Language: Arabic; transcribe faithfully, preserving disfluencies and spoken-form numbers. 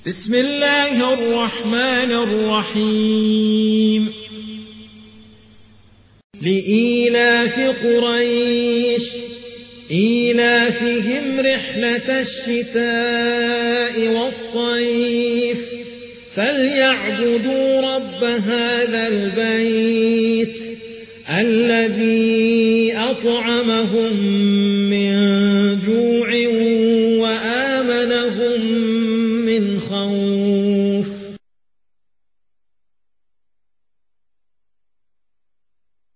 بسم الله الرحمن الرحيم لإيلاف قريش إيلافهم رحلة الشتاء والصيف فليعبدوا رب هذا البيت الذي أطعمهم